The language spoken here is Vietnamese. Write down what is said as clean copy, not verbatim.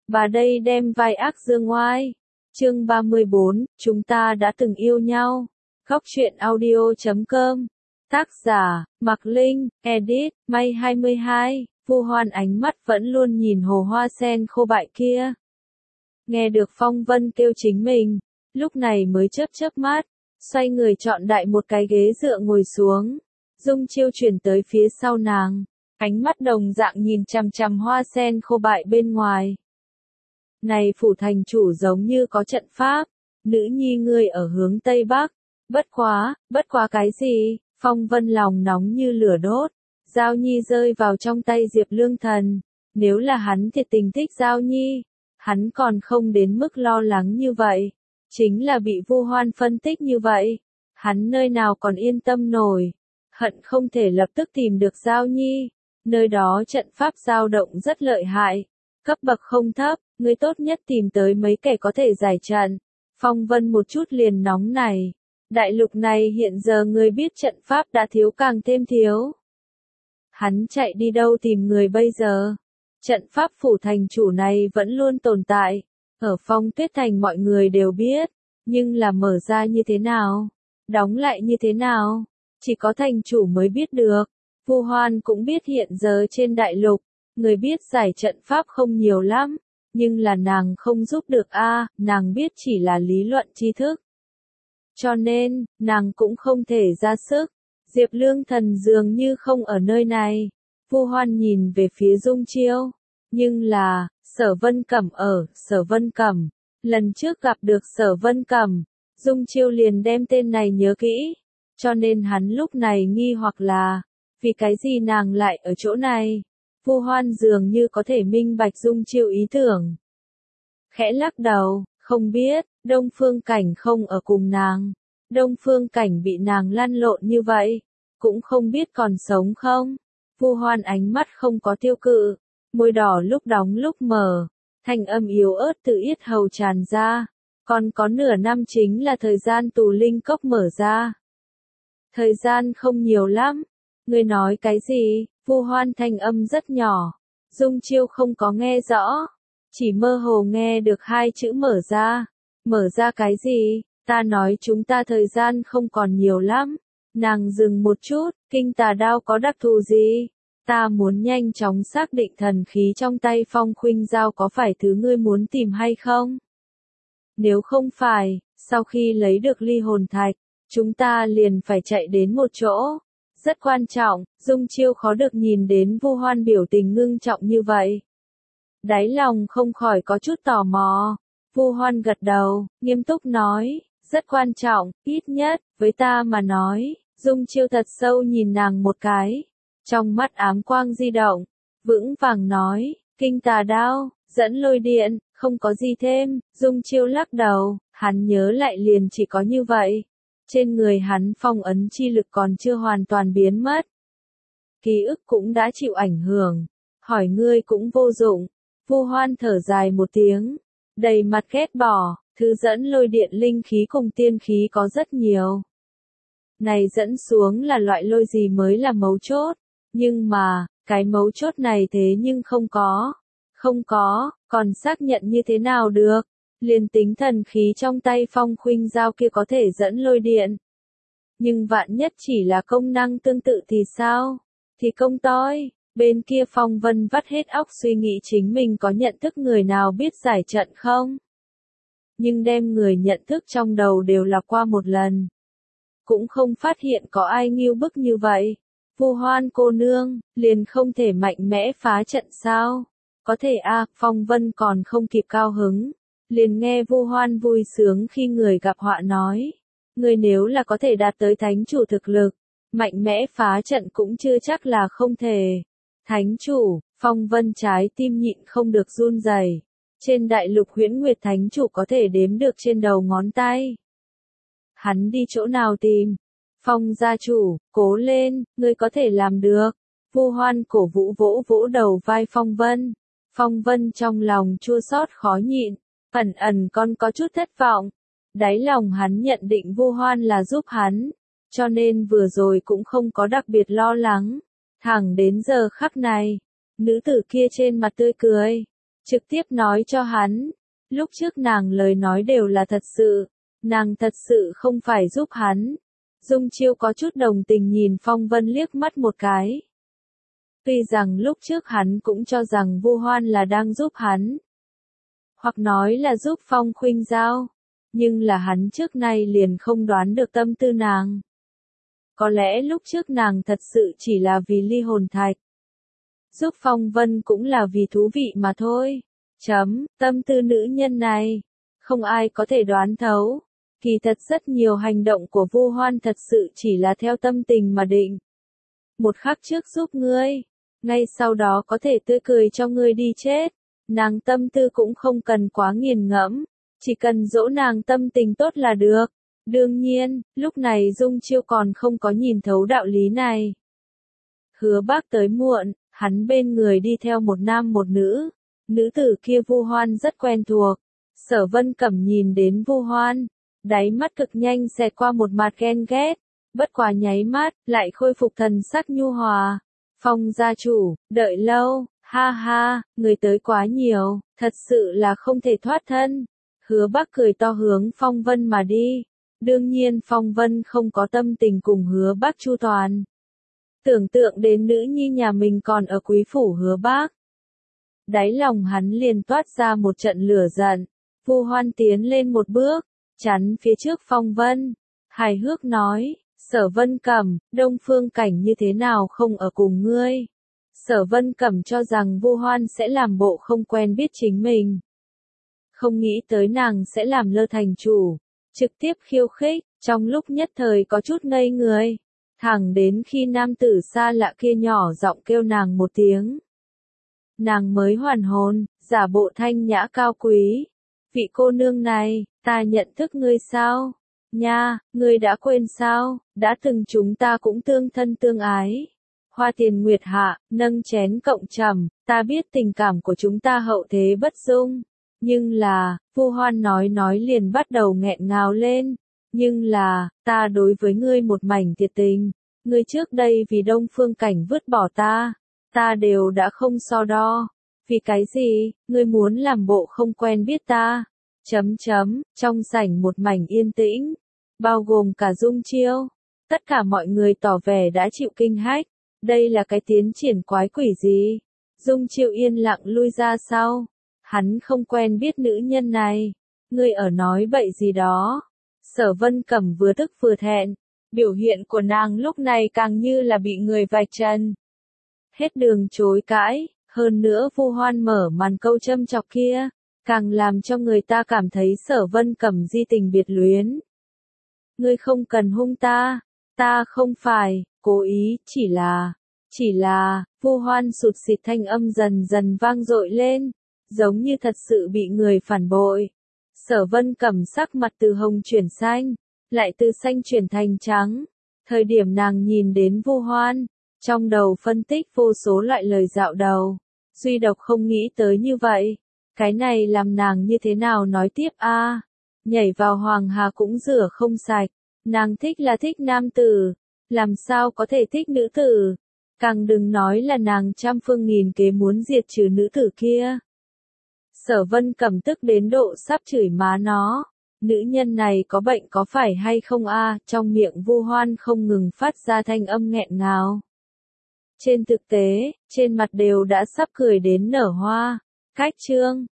Bà đây đem vai ác dương oai. Chương 34, chúng ta đã từng yêu nhau. Góc truyện audio.com. Tác giả, Mạc Linh, edit, May 22. Vu Hoan ánh mắt vẫn luôn nhìn hồ hoa sen khô bại kia. Nghe được Phong Vân kêu chính mình, lúc này mới chớp mắt, xoay người chọn đại một cái ghế dựa ngồi xuống. Dung Chiêu chuyển tới phía sau nàng, ánh mắt đồng dạng nhìn chằm chằm hoa sen khô bại bên ngoài. Này phủ thành chủ giống như có trận pháp, nữ nhi ngươi ở hướng Tây Bắc, bất quá cái gì, Phong Vân lòng nóng như lửa đốt, Giao Nhi rơi vào trong tay Diệp Lương Thần, nếu là hắn thiệt tình thích Giao Nhi, hắn còn không đến mức lo lắng như vậy, chính là bị Vu Hoan phân tích như vậy, hắn nơi nào còn yên tâm nổi, hận không thể lập tức tìm được Giao Nhi, nơi đó trận pháp dao động rất lợi hại, cấp bậc không thấp, ngươi tốt nhất tìm tới mấy kẻ có thể giải trận. Phong Vân một chút liền nóng này. Đại lục này hiện giờ người biết trận pháp đã thiếu càng thêm thiếu. Hắn chạy đi đâu tìm người bây giờ? Trận pháp phủ thành chủ này vẫn luôn tồn tại. Ở Phong Tuyết Thành mọi người đều biết. Nhưng là mở ra như thế nào? Đóng lại như thế nào? Chỉ có thành chủ mới biết được. Vu Hoan cũng biết hiện giờ trên đại lục, người biết giải trận pháp không nhiều lắm. Nhưng là nàng không giúp được nàng biết chỉ là lý luận tri thức. Cho nên, nàng cũng không thể ra sức. Diệp Lương Thần dường như không ở nơi này. Vu Hoan nhìn về phía Dung Chiêu. Nhưng là, Sở Vân Cẩm ở, Sở Vân Cẩm. Lần trước gặp được Sở Vân Cẩm, Dung Chiêu liền đem tên này nhớ kỹ. Cho nên hắn lúc này nghi hoặc là, vì cái gì nàng lại ở chỗ này? Vu Hoan dường như có thể minh bạch Dung Chiêu ý tưởng. Khẽ lắc đầu, không biết, Đông Phương Cảnh không ở cùng nàng. Đông Phương Cảnh bị nàng lăn lộn như vậy, cũng không biết còn sống không. Vu Hoan ánh mắt không có tiêu cự, môi đỏ lúc đóng lúc mở, thanh âm yếu ớt từ yết hầu tràn ra. Còn có nửa năm chính là thời gian tù linh cốc mở ra. Thời gian không nhiều lắm. Ngươi nói cái gì? Vu Hoan thanh âm rất nhỏ. Dung Chiêu không có nghe rõ. Chỉ mơ hồ nghe được hai chữ mở ra. Mở ra cái gì? Ta nói chúng ta thời gian không còn nhiều lắm. Nàng dừng một chút, kinh tà đao có đặc thù gì? Ta muốn nhanh chóng xác định thần khí trong tay Phong Khuynh Giao có phải thứ ngươi muốn tìm hay không? Nếu không phải, sau khi lấy được ly hồn thạch, chúng ta liền phải chạy đến một chỗ. Rất quan trọng, Dung Chiêu khó được nhìn đến Vu Hoan biểu tình ngưng trọng như vậy. Đáy lòng không khỏi có chút tò mò. Vu Hoan gật đầu, nghiêm túc nói, rất quan trọng, ít nhất, với ta mà nói. Dung Chiêu thật sâu nhìn nàng một cái. Trong mắt ám quang di động, vững vàng nói, kinh tà đao, dẫn lôi điện, không có gì thêm. Dung Chiêu lắc đầu, hắn nhớ lại liền chỉ có như vậy. Trên người hắn phong ấn chi lực còn chưa hoàn toàn biến mất. Ký ức cũng đã chịu ảnh hưởng. Hỏi ngươi cũng vô dụng. Vu Hoan thở dài một tiếng. Đầy mặt ghét bỏ. Thứ dẫn lôi điện linh khí cùng tiên khí có rất nhiều. Này dẫn xuống là loại lôi gì mới là mấu chốt. Nhưng mà, cái mấu chốt này thế nhưng không có. Không có, còn xác nhận như thế nào được. Liền tính thần khí trong tay Phong Khuynh Giao kia có thể dẫn lôi điện. Nhưng vạn nhất chỉ là công năng tương tự thì sao? Thì công toi. Bên kia Phong Vân vắt hết óc suy nghĩ chính mình có nhận thức người nào biết giải trận không? Nhưng đem người nhận thức trong đầu đều lọc qua một lần. Cũng không phát hiện có ai nghiêu bức như vậy. Vu Hoan cô nương, liền không thể mạnh mẽ phá trận sao? Có thể Phong Vân còn không kịp cao hứng. Liền nghe Vu Hoan vui sướng khi người gặp họa nói. Người nếu là có thể đạt tới thánh chủ thực lực, mạnh mẽ phá trận cũng chưa chắc là không thể. Thánh chủ, Phong Vân trái tim nhịn không được run rẩy. Trên đại lục Huyễn Nguyệt thánh chủ có thể đếm được trên đầu ngón tay. Hắn đi chỗ nào tìm? Phong gia chủ, cố lên, ngươi có thể làm được. Vu Hoan cổ vũ vỗ vỗ đầu vai Phong Vân. Phong Vân trong lòng chua xót khó nhịn. Ẩn con có chút thất vọng. Đáy lòng hắn nhận định Vu Hoan là giúp hắn. Cho nên vừa rồi cũng không có đặc biệt lo lắng. Thẳng đến giờ khắc này. Nữ tử kia trên mặt tươi cười. trực tiếp nói cho hắn. Lúc trước nàng lời nói đều là thật sự, nàng thật sự không phải giúp hắn. Dung Chiêu có chút đồng tình nhìn Phong Vân liếc mắt một cái. Tuy rằng lúc trước hắn cũng cho rằng Vu Hoan là đang giúp hắn, hoặc nói là giúp Phong Khuynh Giao, nhưng là hắn trước nay liền không đoán được tâm tư nàng. Có lẽ lúc trước nàng thật sự chỉ là vì ly hồn thạch. Giúp Phong Vân cũng là vì thú vị mà thôi. Tâm tư nữ nhân này, không ai có thể đoán thấu. Kỳ thật rất nhiều hành động của Vu Hoan thật sự chỉ là theo tâm tình mà định. Một khắc trước giúp ngươi, ngay sau đó có thể tươi cười cho ngươi đi chết. Nàng tâm tư cũng không cần quá nghiền ngẫm, chỉ cần dỗ nàng tâm tình tốt là được. Đương nhiên, lúc này Dung Chiêu còn không có nhìn thấu đạo lý này. Hứa Bác tới muộn, hắn bên người đi theo một nam một nữ. Nữ tử kia Vu Hoan rất quen thuộc. Sở Vân Cẩm nhìn đến Vu Hoan, đáy mắt cực nhanh xẹt qua một mặt ghen ghét, bất quá nháy mắt, lại khôi phục thần sắc nhu hòa. Phong gia chủ, đợi lâu, ha ha, người tới quá nhiều, thật sự là không thể thoát thân. Hứa Bắc cười to hướng Phong Vân mà đi. Đương nhiên Phong Vân không có tâm tình cùng Hứa Bắc chu toàn. Tưởng tượng đến nữ nhi nhà mình còn ở quý phủ Hứa Bắc, đáy lòng hắn liền toát ra một trận lửa giận. Vu Hoan tiến lên một bước, chắn phía trước Phong Vân, hài hước nói, Sở Vân Cẩm, Đông Phương Cảnh như thế nào không ở cùng ngươi. Sở Vân Cẩm cho rằng Vu Hoan sẽ làm bộ không quen biết chính mình. Không nghĩ tới nàng sẽ làm lơ thành chủ, trực tiếp khiêu khích, trong lúc nhất thời có chút ngây người. Thẳng đến khi nam tử xa lạ kia nhỏ giọng kêu nàng một tiếng, nàng mới hoàn hồn, giả bộ thanh nhã cao quý. Vị cô nương này, ta nhận thức ngươi sao? Nha, ngươi đã quên sao? Đã từng chúng ta cũng tương thân tương ái. Hoa tiền nguyệt hạ, nâng chén cộng trầm, ta biết tình cảm của chúng ta hậu thế bất dung. Nhưng là, Vu Hoan nói liền bắt đầu nghẹn ngào lên. Nhưng là, ta đối với ngươi một mảnh thiệt tình. Ngươi trước đây vì Đông Phương Cảnh vứt bỏ ta đều đã không so đo. Vì cái gì, ngươi muốn làm bộ không quen biết ta? Trong sảnh một mảnh yên tĩnh, bao gồm cả Dung Chiêu. Tất cả mọi người tỏ vẻ đã chịu kinh hách. Đây là cái tiến triển quái quỷ gì? Dung Chiêu yên lặng lui ra sau. Hắn không quen biết nữ nhân này. Ngươi ở nói bậy gì đó? Sở Vân Cẩm vừa tức vừa thẹn. Biểu hiện của nàng lúc này càng như là bị người vạch trần. Hết đường chối cãi, hơn nữa Vu Hoan mở màn câu châm chọc kia, càng làm cho người ta cảm thấy Sở Vân Cẩm di tình biệt luyến. Ngươi không cần hung ta không phải cố ý, chỉ là, Vu Hoan sụt sịt thanh âm dần dần vang dội lên, giống như thật sự bị người phản bội. Sở Vân Cẩm sắc mặt từ hồng chuyển xanh, lại từ xanh chuyển thành trắng. Thời điểm nàng nhìn đến Vu Hoan, trong đầu phân tích vô số loại lời dạo đầu, duy độc không nghĩ tới như vậy. Cái này làm nàng như thế nào nói tiếp a? Nhảy vào Hoàng Hà cũng rửa không sạch, nàng thích là thích nam tử, làm sao có thể thích nữ tử? Càng đừng nói là nàng trăm phương nghìn kế muốn diệt trừ nữ tử kia. Sở Vân Cẩm tức đến độ sắp chửi má nó. Nữ nhân này có bệnh có phải hay không a? Trong miệng Vu Hoan không ngừng phát ra thanh âm nghẹn ngào. Trên thực tế, trên mặt đều đã sắp cười đến nở hoa. Cách chương